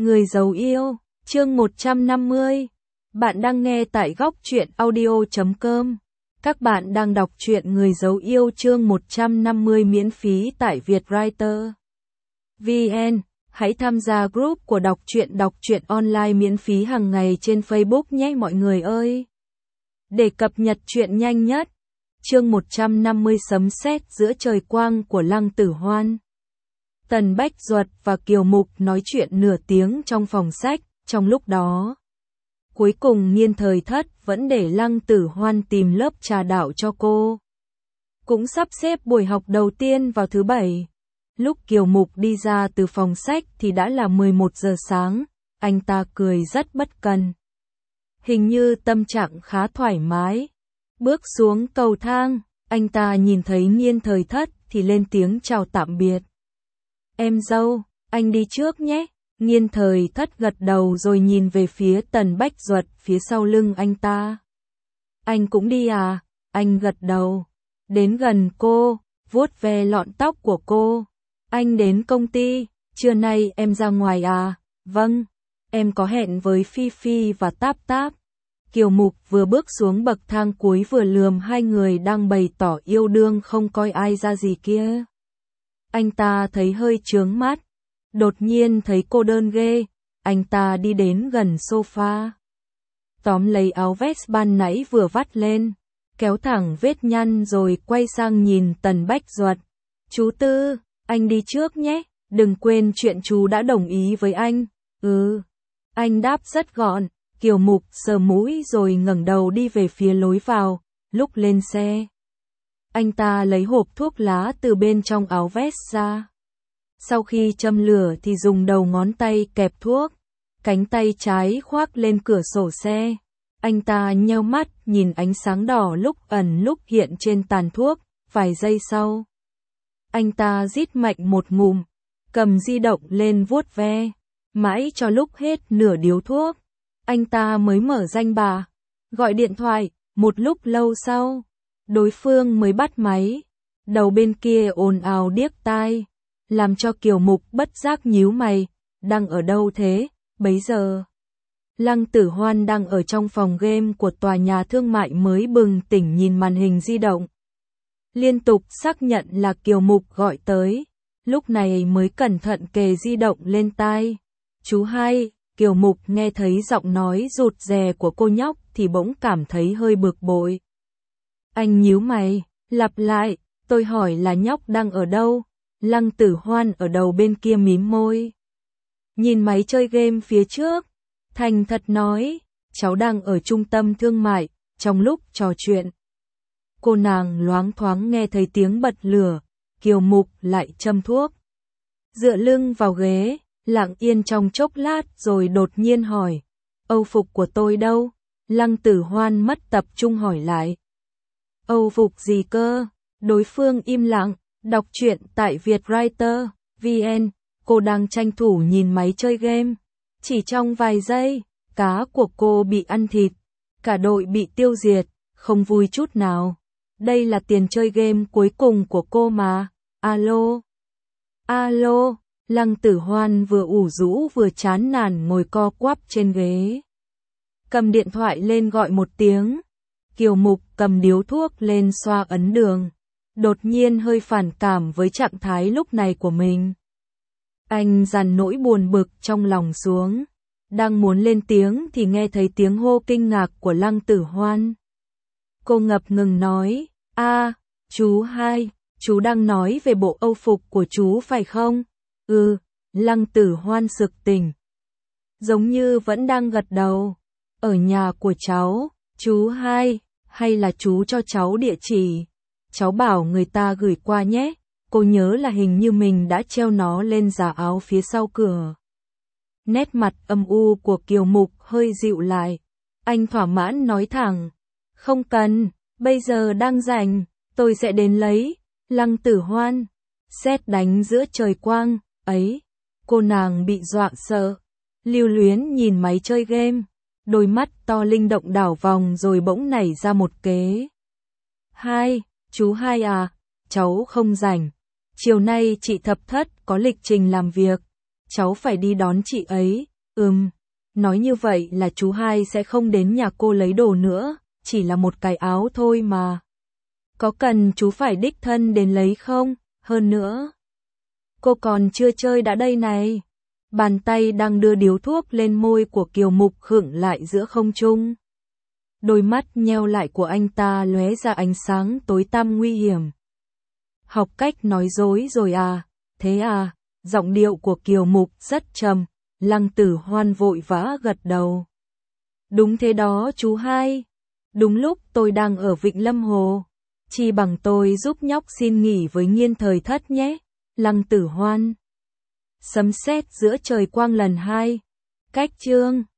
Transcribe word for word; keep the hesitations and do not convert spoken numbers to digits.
Người giấu yêu, chương một trăm năm mươi. Bạn đang nghe tại góc truyện audio chấm com. Các bạn đang đọc truyện Người giấu yêu chương một trăm năm mươi miễn phí tại Vietwriter. vê en. Hãy tham gia group của đọc truyện đọc truyện online miễn phí hàng ngày trên Facebook nhé mọi người ơi. Để cập nhật truyện nhanh nhất. Chương một trăm năm mươi sấm sét giữa trời quang của Lăng Tử Hoan. Tần Bách Duật và Kiều Mục nói chuyện nửa tiếng trong phòng sách, trong lúc đó. Cuối cùng Nghiên Thời Thất vẫn để Lăng Tử Hoan tìm lớp trà đạo cho cô. Cũng sắp xếp buổi học đầu tiên vào thứ bảy. Lúc Kiều Mục đi ra từ phòng sách thì đã là mười một giờ sáng, anh ta cười rất bất cần. Hình như tâm trạng khá thoải mái. Bước xuống cầu thang, anh ta nhìn thấy Nghiên Thời Thất thì lên tiếng chào tạm biệt. Em dâu, anh đi trước nhé. Nghiên Thời Thất gật đầu rồi nhìn về phía Tần Bách Duật phía sau lưng anh ta. Anh cũng đi à? Anh gật đầu. Đến gần cô, vuốt ve lọn tóc của cô. Anh đến công ty, trưa nay em ra ngoài à? Vâng, em có hẹn với Phi Phi và Táp Táp. Kiều Mục vừa bước xuống bậc thang cuối vừa lườm hai người đang bày tỏ yêu đương không coi ai ra gì kia. Anh ta thấy hơi chướng mắt, đột nhiên thấy cô đơn ghê, anh ta đi đến gần sofa. Tóm lấy áo vest ban nãy vừa vắt lên, kéo thẳng vết nhăn rồi quay sang nhìn Tần Bách Duật. Chú Tư, anh đi trước nhé, đừng quên chuyện chú đã đồng ý với anh. Ừ, anh đáp rất gọn. Kiều Mục sờ mũi rồi ngẩng đầu đi về phía lối vào, lúc lên xe. Anh ta lấy hộp thuốc lá từ bên trong áo vest ra. Sau khi châm lửa thì dùng đầu ngón tay kẹp thuốc, cánh tay trái khoác lên cửa sổ xe. Anh ta nheo mắt nhìn ánh sáng đỏ lúc ẩn lúc hiện trên tàn thuốc, vài giây sau. Anh ta rít mạnh một ngụm, cầm di động lên vuốt ve, mãi cho lúc hết nửa điếu thuốc. Anh ta mới mở danh bạ, gọi điện thoại, một lúc lâu sau, đối phương mới bắt máy. Đầu bên kia ồn ào điếc tai, làm cho Kiều Mục bất giác nhíu mày, đang ở đâu thế, bấy giờ. Lăng Tử Hoan đang ở trong phòng game của tòa nhà thương mại mới bừng tỉnh nhìn màn hình di động. Liên tục xác nhận là Kiều Mục gọi tới, lúc này mới cẩn thận kề di động lên tai. Chú hai. Kiều Mục nghe thấy giọng nói rụt rè của cô nhóc thì bỗng cảm thấy hơi bực bội. Anh nhíu mày, lặp lại, tôi hỏi là nhóc đang ở đâu? Lăng Tử Hoan ở đầu bên kia mím môi. Nhìn máy chơi game phía trước, thành thật nói, cháu đang ở trung tâm thương mại, trong lúc trò chuyện. Cô nàng loáng thoáng nghe thấy tiếng bật lửa, Kiều Mục lại châm thuốc. Dựa lưng vào ghế. Lặng yên trong chốc lát rồi đột nhiên hỏi, Âu phục của tôi đâu? Lăng Tử Hoan mất tập trung hỏi lại. Âu phục gì cơ? Đối phương im lặng, đọc truyện tại Vietwriter, vê en, cô đang tranh thủ nhìn máy chơi game. Chỉ trong vài giây, cá của cô bị ăn thịt, cả đội bị tiêu diệt, không vui chút nào. Đây là tiền chơi game cuối cùng của cô mà, alo, alo. Lăng Tử Hoan vừa ủ rũ vừa chán nản ngồi co quắp trên ghế. Cầm điện thoại lên gọi một tiếng. Kiều Mục cầm điếu thuốc lên xoa ấn đường. Đột nhiên hơi phản cảm với trạng thái lúc này của mình. Anh dằn nỗi buồn bực trong lòng xuống. Đang muốn lên tiếng thì nghe thấy tiếng hô kinh ngạc của Lăng Tử Hoan. Cô ngập ngừng nói, a, chú hai, chú đang nói về bộ âu phục của chú phải không? Ừ, Lăng Tử Hoan sực tỉnh. Giống như vẫn đang gật đầu. Ở nhà của cháu, chú hai, hay là chú cho cháu địa chỉ. Cháu bảo người ta gửi qua nhé, cô nhớ là hình như mình đã treo nó lên giá áo phía sau cửa. Nét mặt âm u của Kiều Mục hơi dịu lại. Anh thỏa mãn nói thẳng, không cần, bây giờ đang rảnh, tôi sẽ đến lấy. Lăng Tử Hoan, sét đánh giữa trời quang. Ấy, cô nàng bị dọa sợ, lưu luyến nhìn máy chơi game, đôi mắt to linh động đảo vòng rồi bỗng nảy ra một kế. Hai, chú hai à, cháu không rảnh, chiều nay chị Thập Thất có lịch trình làm việc, cháu phải đi đón chị ấy, Ừm, nói như vậy là chú hai sẽ không đến nhà cô lấy đồ nữa, chỉ là một cái áo thôi mà. Có cần chú phải đích thân đến lấy không? Hơn nữa, cô còn chưa chơi đã đây này. Bàn tay đang đưa điếu thuốc lên môi của Kiều Mục khựng lại giữa không trung. Đôi mắt nheo lại của anh ta lóe ra ánh sáng tối tăm nguy hiểm. Học cách nói dối rồi à? Thế à? Giọng điệu của Kiều Mục rất trầm, Lăng Tử Hoan vội vã gật đầu. Đúng thế đó chú hai. Đúng lúc tôi đang ở Vịnh Lâm Hồ. Chi bằng tôi giúp nhóc xin nghỉ với Nghiên Thời Thất nhé. Lăng Tử Hoan. Sấm sét giữa trời quang lần hai. Cách chương.